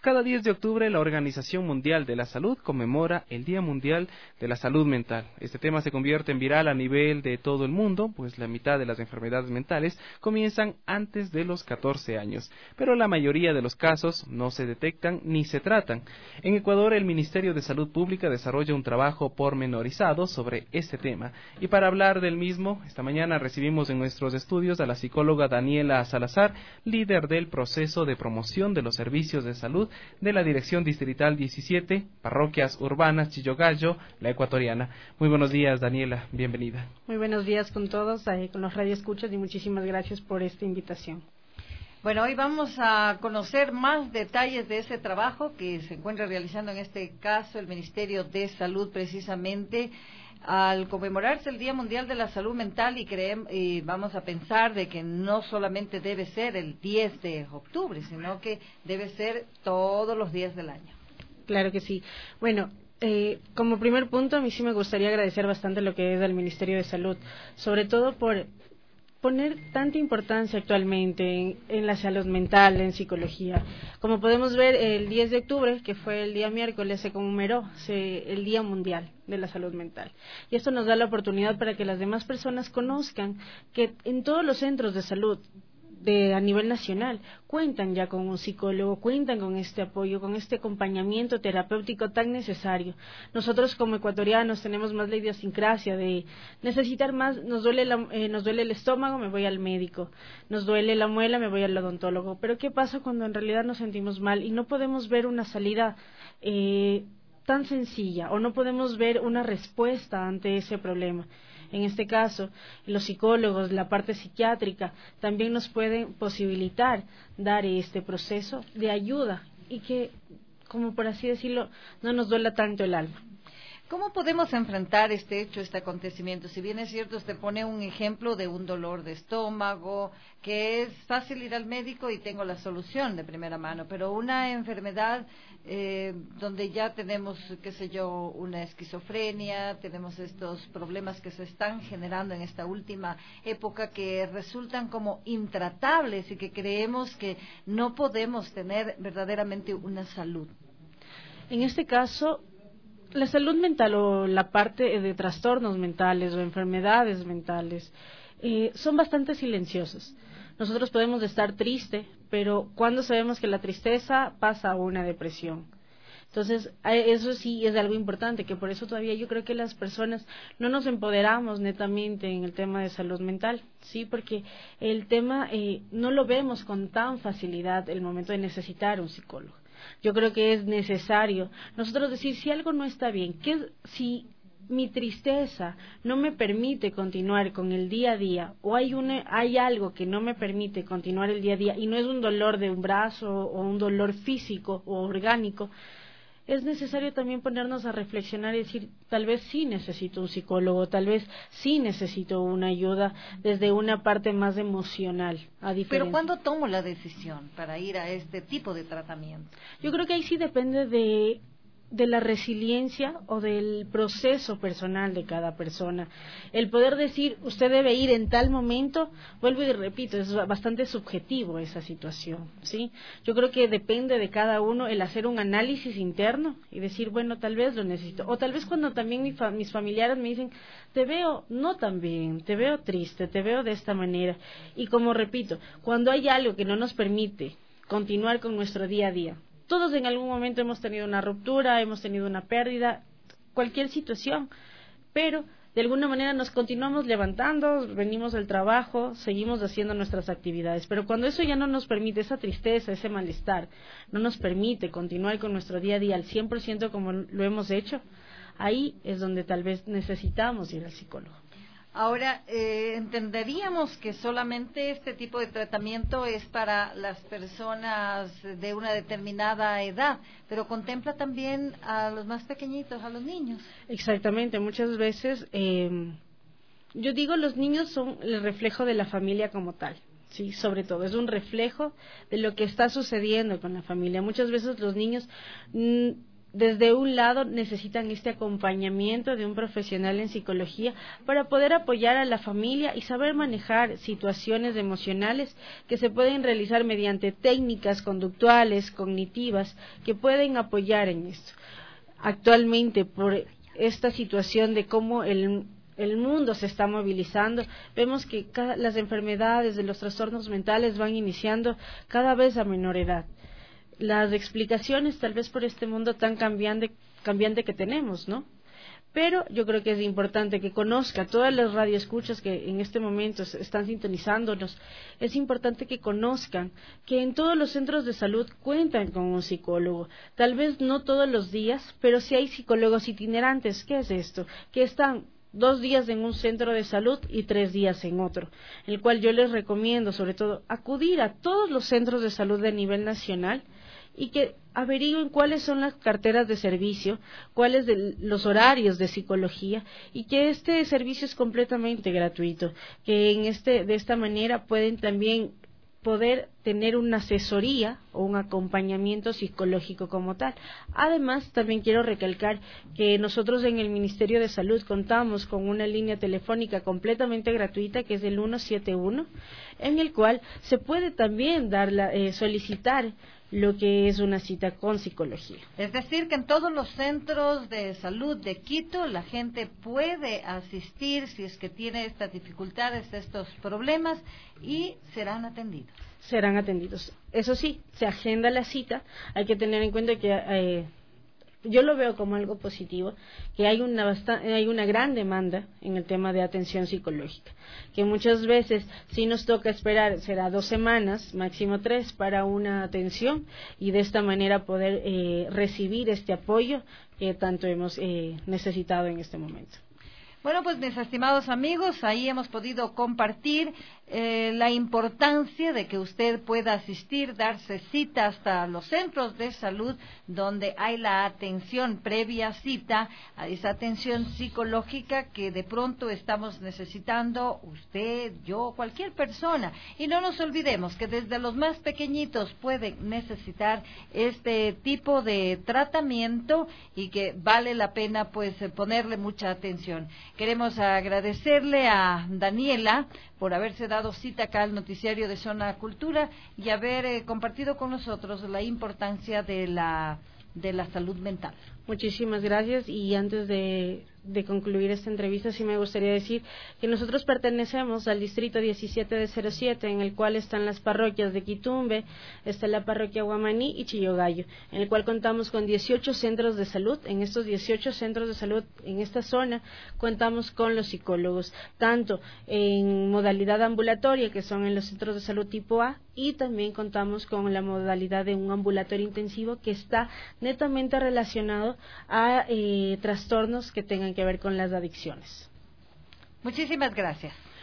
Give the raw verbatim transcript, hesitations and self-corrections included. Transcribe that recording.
cada diez de octubre la Organización Mundial de la Salud conmemora el Día Mundial de la Salud Mental. Este tema se convierte en viral a nivel de todo el mundo, pues la mitad de las enfermedades mentales comienzan antes de los catorce años, pero la mayoría de los casos no se detectan ni se tratan. En Ecuador, el Ministerio de Salud Pública desarrolla un trabajo pormenorizado sobre este tema, y para hablar del mismo, esta mañana recibimos en nuestros estudios a la psicóloga Daniela Salazar, líder del proceso de promoción de los servicios de salud de la Dirección Distrital diecisiete, Parroquias Urbanas Chillogallo, la Ecuatoriana. Muy buenos días, Daniela, bienvenida. Muy buenos días con todos, eh, con los radioescuchas, y muchísimas gracias por esta invitación. Bueno, hoy vamos a conocer más detalles de ese trabajo que se encuentra realizando en este caso el Ministerio de Salud, precisamente al conmemorarse el Día Mundial de la Salud Mental, y creemos, y vamos a pensar de que no solamente debe ser el diez de octubre, sino que debe ser todos los días del año. Claro que sí. Bueno, eh, como primer punto, a mí sí me gustaría agradecer bastante lo que es del Ministerio de Salud, sobre todo por poner tanta importancia actualmente en, en la salud mental, en psicología. Como podemos ver, el diez de octubre, que fue el día miércoles, se conmemoró se, el Día Mundial de la Salud Mental. Y esto nos da la oportunidad para que las demás personas conozcan que en todos los centros de salud de a nivel nacional cuentan ya con un psicólogo, cuentan con este apoyo, con este acompañamiento terapéutico tan necesario. Nosotros como ecuatorianos tenemos más la idiosincrasia de necesitar más, nos duele la, eh, nos duele el estómago, me voy al médico, nos duele la muela, me voy al odontólogo. Pero ¿qué pasa cuando en realidad nos sentimos mal y no podemos ver una salida eh, tan sencilla, o no podemos ver una respuesta ante ese problema? En este caso, los psicólogos, la parte psiquiátrica, también nos pueden posibilitar dar este proceso de ayuda y que, como por así decirlo, no nos duela tanto el alma. ¿Cómo podemos enfrentar este hecho, este acontecimiento? Si bien es cierto, usted pone un ejemplo de un dolor de estómago, que es fácil ir al médico y tengo la solución de primera mano, pero una enfermedad eh, donde ya tenemos, qué sé yo, una esquizofrenia, tenemos estos problemas que se están generando en esta última época que resultan como intratables y que creemos que no podemos tener verdaderamente una salud. En este caso, la salud mental o la parte de trastornos mentales o enfermedades mentales eh, son bastante silenciosas. Nosotros podemos estar tristes, pero cuando sabemos que la tristeza pasa a una depresión. Entonces, eso sí es algo importante, que por eso todavía yo creo que las personas no nos empoderamos netamente en el tema de salud mental, sí, porque el tema eh, no lo vemos con tan facilidad el momento de necesitar un psicólogo. Yo creo que es necesario nosotros decir si algo no está bien, que si mi tristeza no me permite continuar con el día a día, o hay una, hay algo que no me permite continuar el día a día, y no es un dolor de un brazo o un dolor físico o orgánico, es necesario también ponernos a reflexionar y decir, tal vez sí necesito un psicólogo, tal vez sí necesito una ayuda desde una parte más emocional. A diferencia. Pero ¿cuándo tomo la decisión para ir a este tipo de tratamiento? Yo creo que ahí sí depende de de la resiliencia o del proceso personal de cada persona. El poder decir, usted debe ir en tal momento, vuelvo y repito, es bastante subjetivo esa situación, ¿sí? Yo creo que depende de cada uno el hacer un análisis interno y decir, bueno, tal vez lo necesito. O tal vez cuando también mi fa- mis familiares me dicen, te veo no tan bien, te veo triste, te veo de esta manera. Y como repito, cuando hay algo que no nos permite continuar con nuestro día a día, todos en algún momento hemos tenido una ruptura, hemos tenido una pérdida, cualquier situación, pero de alguna manera nos continuamos levantando, venimos del trabajo, seguimos haciendo nuestras actividades, pero cuando eso ya no nos permite, esa tristeza, ese malestar, no nos permite continuar con nuestro día a día al cien por ciento como lo hemos hecho, ahí es donde tal vez necesitamos ir al psicólogo. Ahora, eh, entenderíamos que solamente este tipo de tratamiento es para las personas de una determinada edad, pero contempla también a los más pequeñitos, a los niños. Exactamente, muchas veces, eh, yo digo, los niños son el reflejo de la familia como tal. Sí, sobre todo, es un reflejo de lo que está sucediendo con la familia. Muchas veces los niños mmm, desde un lado necesitan este acompañamiento de un profesional en psicología para poder apoyar a la familia y saber manejar situaciones emocionales que se pueden realizar mediante técnicas conductuales, cognitivas, que pueden apoyar en esto. Actualmente, por esta situación de cómo el el mundo se está movilizando, vemos que cada, las enfermedades de los trastornos mentales van iniciando cada vez a menor edad. Las explicaciones, tal vez por este mundo tan cambiante, cambiante que tenemos, ¿no? Pero yo creo que es importante que conozca todas las radioescuchas que en este momento están sintonizándonos. Es importante que conozcan que en todos los centros de salud cuentan con un psicólogo. Tal vez no todos los días, pero sí hay psicólogos itinerantes. ¿Qué es esto? Que están dos días en un centro de salud y tres días en otro, el cual yo les recomiendo sobre todo acudir a todos los centros de salud de nivel nacional y que averigüen cuáles son las carteras de servicio, cuáles de los horarios de psicología y que este servicio es completamente gratuito, que en este de esta manera pueden también poder tener una asesoría o un acompañamiento psicológico como tal. Además, también quiero recalcar que nosotros en el Ministerio de Salud contamos con una línea telefónica completamente gratuita que es el ciento setenta y uno, en el cual se puede también dar la, eh, solicitar lo que es una cita con psicología. Es decir, que en todos los centros de salud de Quito la gente puede asistir si es que tiene estas dificultades, estos problemas, y serán atendidos. Serán atendidos. Eso sí, se agenda la cita. Hay que tener en cuenta que eh, yo lo veo como algo positivo, que hay una bast- hay una gran demanda en el tema de atención psicológica, que muchas veces si nos toca esperar, será dos semanas, máximo tres, para una atención y de esta manera poder eh, recibir este apoyo que tanto hemos eh, necesitado en este momento. Bueno, pues mis estimados amigos, ahí hemos podido compartir eh, la importancia de que usted pueda asistir, darse cita hasta los centros de salud donde hay la atención previa cita, a esa atención psicológica que de pronto estamos necesitando usted, yo, cualquier persona. Y no nos olvidemos que desde los más pequeñitos pueden necesitar este tipo de tratamiento y que vale la pena pues ponerle mucha atención. Queremos agradecerle a Daniela por haberse dado cita acá al noticiario de Zona Cultura y haber eh, compartido con nosotros la importancia de la de la salud mental. Muchísimas gracias y antes de, de concluir esta entrevista sí me gustaría decir que nosotros pertenecemos al distrito diecisiete de cero siete, en el cual están las parroquias de Quitumbe, está la parroquia Guamaní y Chillogallo, en el cual contamos con dieciocho centros de salud. En estos dieciocho centros de salud en esta zona contamos con los psicólogos, tanto en modalidad ambulatoria, que son en los centros de salud tipo A, y también contamos con la modalidad de un ambulatorio intensivo que está netamente relacionado a eh, trastornos que tengan que ver con las adicciones. Muchísimas gracias.